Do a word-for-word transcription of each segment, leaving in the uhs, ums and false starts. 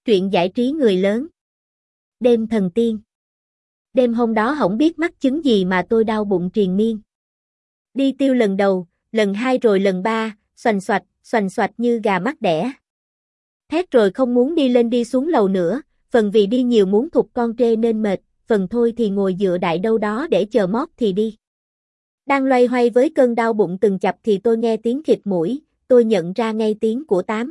Truyện giải trí người lớn. Đêm thần tiên. Đêm hôm đó hổng biết mắc chứng gì mà tôi đau bụng triền miên. Đi tiêu lần đầu, lần hai rồi lần ba, xoành xoạch, xoành xoạch như gà mắc đẻ. Thét rồi không muốn đi lên đi xuống lầu nữa, phần vì đi nhiều muốn thục con trê nên mệt, phần thôi thì ngồi dựa đại đâu đó để chờ mót thì đi. Đang loay hoay với cơn đau bụng từng chập thì tôi nghe tiếng khịt mũi, tôi nhận ra ngay tiếng của Tám.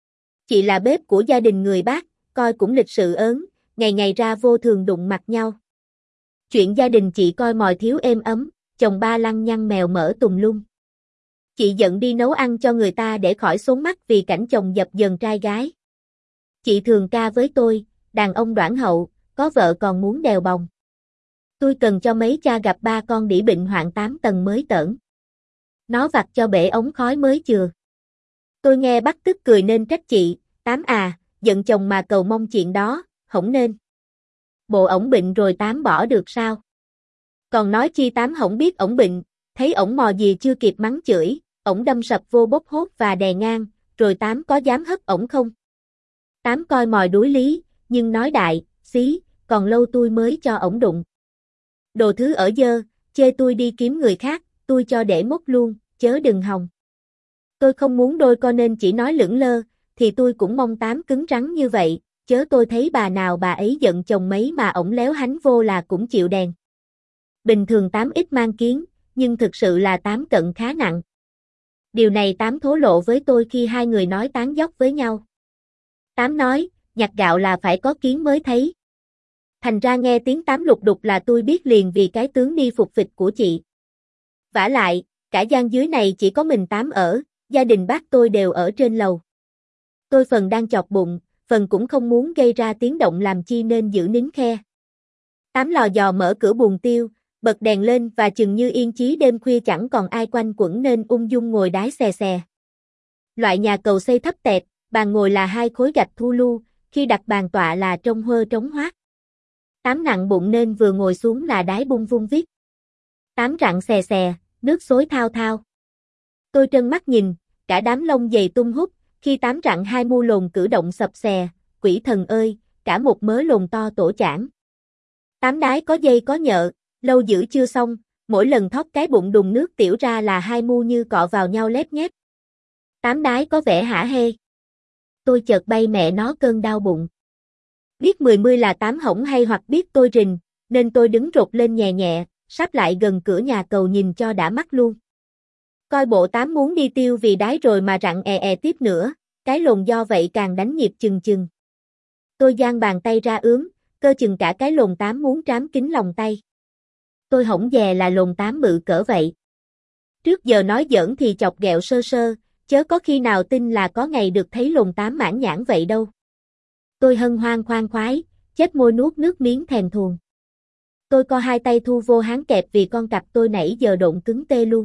Chị là bếp của gia đình người Bác, coi cũng lịch sự ớn, ngày ngày ra vô thường đụng mặt nhau. Chuyện gia đình chị coi mòi thiếu êm ấm, chồng ba lăng nhăng mèo mỡ tùm lum. Chị giận đi nấu ăn cho người ta để khỏi xốn mắt vì cảnh chồng dập dần trai gái. Chị thường ca với tôi, đàn ông đoản hậu, có vợ còn muốn đèo bồng. Tôi cần cho mấy cha gặp ba con đĩ bệnh hoạn tám tầng mới tởn. Nó vặt cho bể ống khói mới chừa. Tôi nghe bắt tức cười nên trách chị, Tám à, giận chồng mà cầu mong chuyện đó, hổng nên. Bộ ổng bệnh rồi Tám bỏ được sao? Còn nói chi Tám hổng biết ổng bệnh, thấy ổng mò gì chưa kịp mắng chửi, ổng đâm sập vô bốc hốt và đè ngang, rồi Tám có dám hất ổng không? Tám coi mòi đuối lý, nhưng nói đại, xí, còn lâu tôi mới cho ổng đụng. Đồ thứ ở dơ, chê tôi đi kiếm người khác, tôi cho để mốt luôn, chớ đừng hòng. Tôi không muốn đôi co nên chỉ nói lững lơ, thì tôi cũng mong Tám cứng rắn như vậy, chớ tôi thấy bà nào bà ấy giận chồng mấy mà ổng léo hánh vô là cũng chịu đèn. Bình thường Tám ít mang kiến, nhưng thực sự là Tám cận khá nặng. Điều này Tám thổ lộ với tôi khi hai người nói tán dóc với nhau. Tám nói, nhặt gạo là phải có kiến mới thấy. Thành ra nghe tiếng Tám lục đục là tôi biết liền vì cái tướng đi phục phịch của chị. Vả lại, cả gian dưới này chỉ có mình Tám ở, gia đình bác tôi đều ở trên lầu. Tôi phần đang chọc bụng, phần cũng không muốn gây ra tiếng động làm chi nên giữ nín khe. Tám lò dò mở cửa buồng tiêu, bật đèn lên và chừng như yên chí đêm khuya chẳng còn ai quanh quẩn nên ung dung ngồi đái xè xè. Loại nhà cầu xây thấp tẹt, bàn ngồi là hai khối gạch thu lu, khi đặt bàn tọa là trông hơ trống hoác. Tám nặng bụng nên vừa ngồi xuống là đái bung vung viết. Tám rặn xè xè, nước xối thao thao. Tôi trân mắt nhìn, cả đám lông dày tung hút, khi Tám rặn hai mu lồn cử động sập xè, quỷ thần ơi, cả một mớ lồn to tổ chảng. Tám đái có dây có nhợ, lâu giữ chưa xong, mỗi lần thóc cái bụng đùng nước tiểu ra là hai mu như cọ vào nhau lép nhép. Tám đái có vẻ hả hê. Tôi chợt bay mẹ nó cơn đau bụng. Biết mười mươi là Tám hổng hay hoặc biết tôi rình, nên tôi đứng rụt lên nhẹ nhẹ, sắp lại gần cửa nhà cầu nhìn cho đã mắt luôn. Coi bộ Tám muốn đi tiêu vì đái rồi mà rặn è è tiếp nữa, cái lồn do vậy càng đánh nhịp chừng chừng. Tôi giang bàn tay ra ướm, cơ chừng cả cái lồn Tám muốn trám kín lòng tay. Tôi hổng dè là lồn Tám bự cỡ vậy. Trước giờ nói giỡn thì chọc ghẹo sơ sơ, chớ có khi nào tin là có ngày được thấy lồn Tám mãn nhãn vậy đâu. Tôi hân hoan khoan khoái, chết môi nuốt nước miếng thèm thuồng. Tôi co hai tay thu vô háng kẹp vì con cặp tôi nãy giờ độn cứng tê luôn.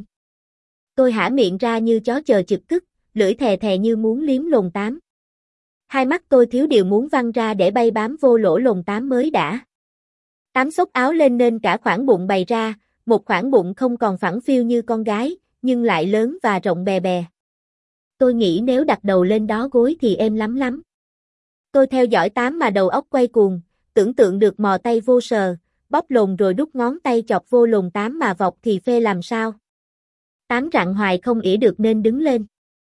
Tôi hả miệng ra như chó chờ chực cức, lưỡi thè thè như muốn liếm lồn Tám. Hai mắt tôi thiếu điều muốn văng ra để bay bám vô lỗ lồn Tám mới đã. Tám xốc áo lên nên cả khoảng bụng bày ra, một khoảng bụng không còn phẳng phiu như con gái, nhưng lại lớn và rộng bè bè. Tôi nghĩ nếu đặt đầu lên đó gối thì êm lắm lắm. Tôi theo dõi Tám mà đầu óc quay cuồng, tưởng tượng được mò tay vô sờ, bóp lồn rồi đút ngón tay chọc vô lồn Tám mà vọc thì phê làm sao. Tám rặn hoài không ỉa được nên đứng lên.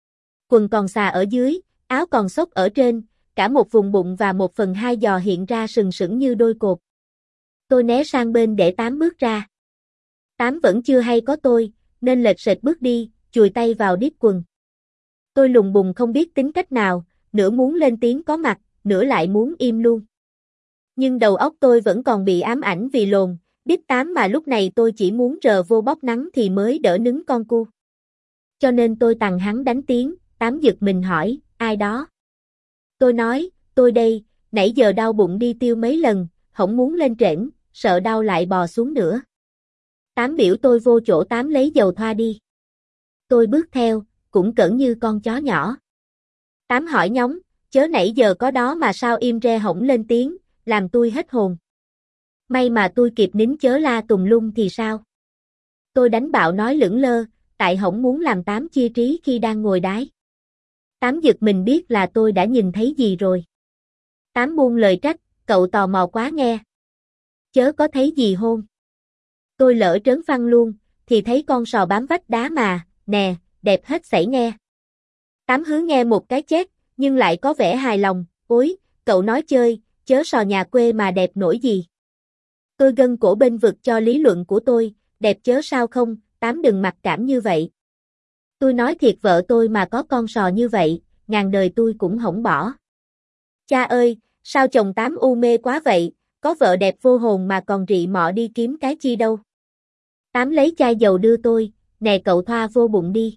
Quần còn xà ở dưới, áo còn xốc ở trên, cả một vùng bụng và một phần hai giò hiện ra sừng sững như đôi cột. Tôi né sang bên để Tám bước ra. Tám vẫn chưa hay có tôi, nên lệch sệt bước đi, chùi tay vào đít quần. Tôi lùng bùng không biết tính cách nào, nửa muốn lên tiếng có mặt, nửa lại muốn im luôn. Nhưng đầu óc tôi vẫn còn bị ám ảnh vì lồn, biết Tám mà lúc này tôi chỉ muốn rờ vô bóp nắng thì mới đỡ nứng con cu. Cho nên tôi tằng hắn đánh tiếng, Tám giật mình hỏi, ai đó? Tôi nói, tôi đây, nãy giờ đau bụng đi tiêu mấy lần, không muốn lên trển, sợ đau lại bò xuống nữa. Tám biểu tôi vô chỗ Tám lấy dầu thoa đi. Tôi bước theo, cũng cẩn như con chó nhỏ. Tám hỏi nhóng, chớ nãy giờ có đó mà sao im re hổng lên tiếng, làm tôi hết hồn. May mà tôi kịp nín chớ la tùm lum thì sao? Tôi đánh bạo nói lững lơ, tại hổng muốn làm Tám chia trí khi đang ngồi đái. Tám giật mình biết là tôi đã nhìn thấy gì rồi. Tám buông lời trách, cậu tò mò quá nghe. Chớ có thấy gì hôn. Tôi lỡ trớn phăng luôn, thì thấy con sò bám vách đá mà, nè, đẹp hết sảy nghe. Tám hứa nghe một cái chết, nhưng lại có vẻ hài lòng, ối, cậu nói chơi, chớ sò nhà quê mà đẹp nổi gì. Tôi gân cổ bên vực cho lý luận của tôi, đẹp chớ sao không, Tám đừng mặc cảm như vậy. Tôi nói thiệt vợ tôi mà có con sò như vậy, ngàn đời tôi cũng hổng bỏ. Cha ơi, sao chồng Tám u mê quá vậy, có vợ đẹp vô hồn mà còn rị mọ đi kiếm cái chi đâu. Tám lấy chai dầu đưa tôi, nè cậu thoa vô bụng đi.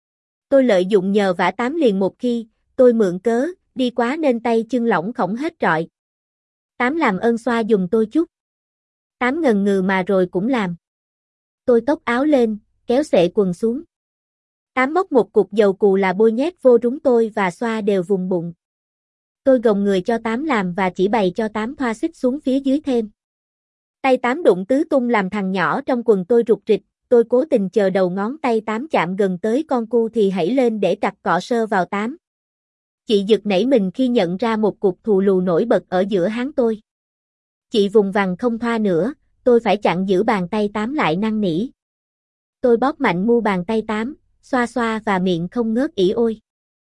Tôi lợi dụng nhờ vả Tám liền một khi, tôi mượn cớ, đi quá nên tay chân lỏng khổng hết trọi. Tám làm ơn xoa giùm tôi chút. Tám ngần ngừ mà rồi cũng làm. Tôi tóc áo lên, kéo xệ quần xuống. Tám móc một cục dầu cù là bôi nhét vô trúng tôi và xoa đều vùng bụng. Tôi gồng người cho Tám làm và chỉ bày cho Tám thoa xích xuống phía dưới thêm. Tay Tám đụng tứ tung làm thằng nhỏ trong quần tôi rụt rịch, tôi cố tình chờ đầu ngón tay Tám chạm gần tới con cu thì hãy lên để cặc cọ sơ vào Tám. Chị giật nảy mình khi nhận ra một cục thù lù nổi bật ở giữa háng tôi. Chị vùng vằng không thoa nữa, tôi phải chặn giữ bàn tay Tám lại năn nỉ. Tôi bóp mạnh mu bàn tay Tám, xoa xoa và miệng không ngớt ỉ ôi.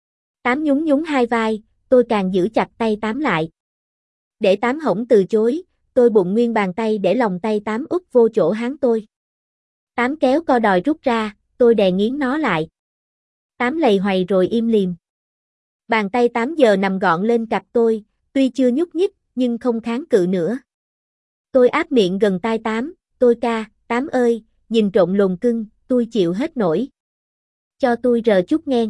Tám nhún nhún hai vai, tôi càng giữ chặt tay Tám lại. Để Tám hổng từ chối, tôi bụng nguyên bàn tay để lòng tay Tám úp vô chỗ háng tôi. Tám kéo co đòi rút ra, tôi đè nghiến nó lại. Tám lầy hoầy rồi im lìm. Bàn tay Tám giờ nằm gọn lên cặp tôi, tuy chưa nhúc nhích, nhưng không kháng cự nữa. Tôi áp miệng gần tai Tám, tôi ca, Tám ơi, nhìn trộn lồn cưng, tôi chịu hết nổi. Cho tôi rờ chút nhen.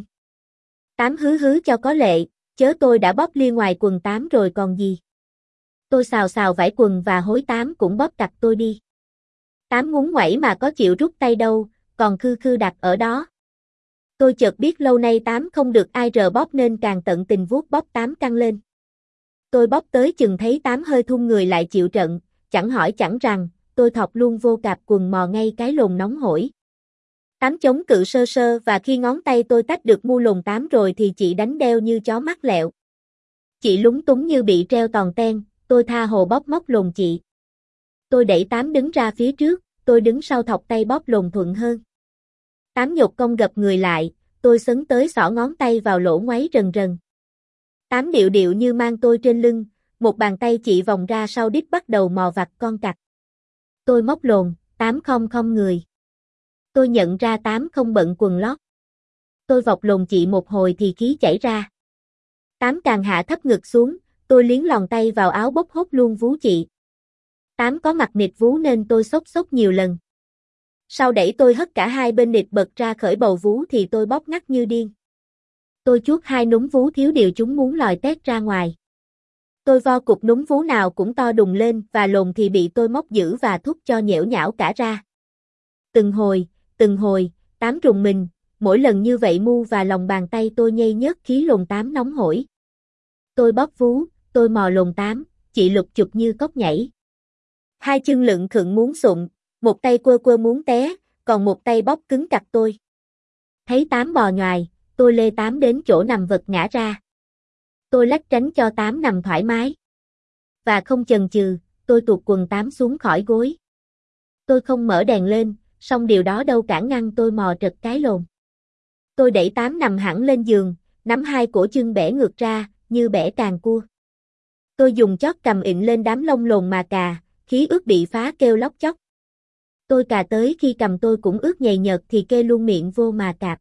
Tám hứ hứ cho có lệ, chớ tôi đã bóp lia ngoài quần Tám rồi còn gì. Tôi xào xào vải quần và hối Tám cũng bóp cặt tôi đi. Tám ngúng ngoẩy mà có chịu rút tay đâu, còn khư khư đặt ở đó. Tôi chợt biết lâu nay Tám không được ai rờ bóp nên càng tận tình vuốt bóp Tám căng lên. Tôi bóp tới chừng thấy Tám hơi thun người lại chịu trận, chẳng hỏi chẳng rằng, tôi thọc luôn vô cạp quần mò ngay cái lồn nóng hổi. Tám chống cự sơ sơ và khi ngón tay tôi tách được mu lồn Tám rồi thì chị đánh đeo như chó mắc lẹo. Chị lúng túng như bị treo tòn ten, tôi tha hồ bóp móc lồn chị. Tôi đẩy Tám đứng ra phía trước, tôi đứng sau thọc tay bóp lồn thuận hơn. Tám nhột cong gập người lại, tôi sấn tới xỏ ngón tay vào lỗ ngoáy rần rần. Tám điệu điệu như mang tôi trên lưng, một bàn tay chị vòng ra sau đít bắt đầu mò vặt con cặc. Tôi móc lồn, Tám không không người. Tôi nhận ra Tám không bận quần lót. Tôi vọc lồn chị một hồi thì khí chảy ra. Tám càng hạ thấp ngực xuống, tôi liến lòn tay vào áo bốc hốt luôn vú chị. Tám có mặt nịt vú nên tôi xốc xốc nhiều lần. Sau đẩy tôi hất cả hai bên nịt bật ra khởi bầu vú thì tôi bóp ngắt như điên. Tôi chuốt hai núm vú thiếu điều chúng muốn lòi tét ra ngoài. Tôi vo cục núm vú nào cũng to đùng lên và lồn thì bị tôi móc giữ và thúc cho nhễu nhão cả ra. Từng hồi, từng hồi, Tám rùng mình, mỗi lần như vậy mu và lòng bàn tay tôi nhây nhớt khí lồn Tám nóng hổi. Tôi bóp vú, tôi mò lồn Tám, chị lục chụp như cóc nhảy. Hai chân lựng khựng muốn sụn, một tay quơ quơ muốn té, còn một tay bóp cứng cặt tôi. Thấy Tám bò nhoài, tôi lê Tám đến chỗ nằm vật ngã ra. Tôi lách tránh cho Tám nằm thoải mái. Và không chần chừ, tôi tuột quần Tám xuống khỏi gối. Tôi không mở đèn lên, song điều đó đâu cản ngăn tôi mò trật cái lồn. Tôi đẩy Tám nằm hẳn lên giường, nắm hai cổ chân bẻ ngược ra, như bẻ càng cua. Tôi dùng chót cầm ịn lên đám lông lồn mà cà, khí ướt bị phá kêu lóc chóc. Tôi cà tới khi cầm tôi cũng ướt nhầy nhợt thì kê luôn miệng vô mà cạp.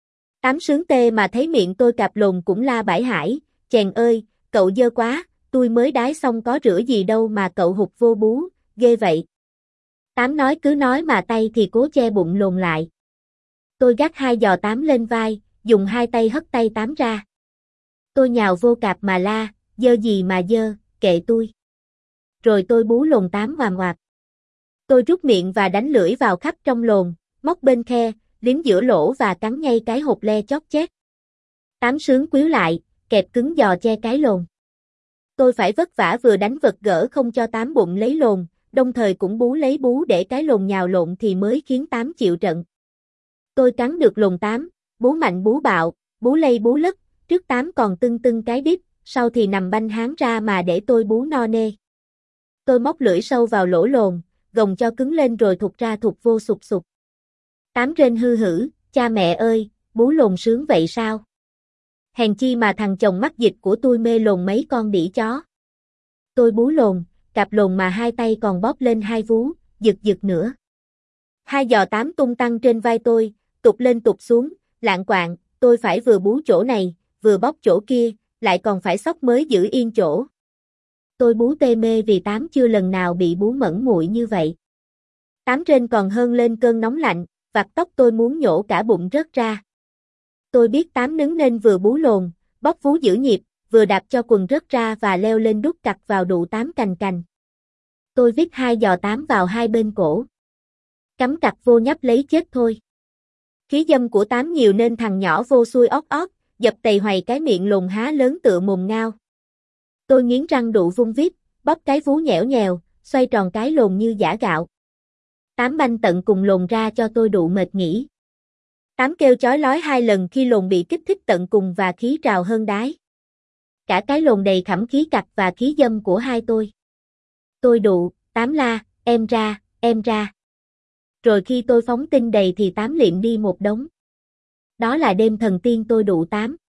Tám sướng tê mà thấy miệng tôi cạp lồn cũng la bãi hải, chèn ơi, cậu dơ quá, tôi mới đái xong có rửa gì đâu mà cậu hụt vô bú, ghê vậy. Tám nói cứ nói mà tay thì cố che bụng lồn lại. Tôi gác hai giò Tám lên vai, dùng hai tay hất tay Tám ra. Tôi nhào vô cạp mà la, dơ gì mà dơ, kệ tôi. Rồi tôi bú lồn Tám ngoàm ngoạp. Tôi rút miệng và đánh lưỡi vào khắp trong lồn, móc bên khe, liếm giữa lỗ và cắn ngay cái hột le chót chét. Tám sướng quýu lại, kẹp cứng giò che cái lồn. Tôi phải vất vả vừa đánh vật gỡ không cho Tám bụng lấy lồn, đồng thời cũng bú lấy bú để cái lồn nhào lộn thì mới khiến Tám chịu trận. Tôi cắn được lồn Tám, bú mạnh bú bạo, bú lây bú lất, trước Tám còn tưng tưng cái đít, sau thì nằm banh háng ra mà để tôi bú no nê. Tôi móc lưỡi sâu vào lỗ lồn, gồng cho cứng lên rồi thụt ra thụt vô sụp sụp. Tám rên hư hử, cha mẹ ơi, bú lồn sướng vậy sao? Hèn chi mà thằng chồng mắc dịch của tôi mê lồn mấy con đĩ chó. Tôi bú lồn, cạp lồn mà hai tay còn bóp lên hai vú, giật giật nữa. Hai giò tám tung tăng trên vai tôi, tụt lên tụt xuống, lạng quạng, tôi phải vừa bú chỗ này, vừa bóp chỗ kia, lại còn phải xóc mới giữ yên chỗ. Tôi bú tê mê vì tám chưa lần nào bị bú mẫn muội như vậy. Tám trên còn hơn lên cơn nóng lạnh, vạt tóc tôi muốn nhổ cả bụng rớt ra. Tôi biết tám nứng nên vừa bú lồn, bóp vú giữ nhịp, vừa đạp cho quần rớt ra và leo lên đút cặt vào đụ tám cành cành. Tôi vít hai giò tám vào hai bên cổ. Cắm cặt vô nhấp lấy chết thôi. Khí dâm của tám nhiều nên thằng nhỏ vô xuôi ót ót, dập tầy hoài cái miệng lồn há lớn tựa mồm ngao. Tôi nghiến răng đụ vung vít, bóp cái vú nhẽo nhèo, xoay tròn cái lồn như giã gạo. Tám banh tận cùng lồn ra cho tôi đụ mệt nghỉ. Tám kêu chói lói hai lần khi lồn bị kích thích tận cùng và khí trào hơn đái. Cả cái lồn đầy khẩm khí cặt và khí dâm của hai tôi. Tôi đụ, tám la, em ra, em ra. Rồi khi tôi phóng tinh đầy thì tám liệm đi một đống. Đó là đêm thần tiên tôi đụ tám.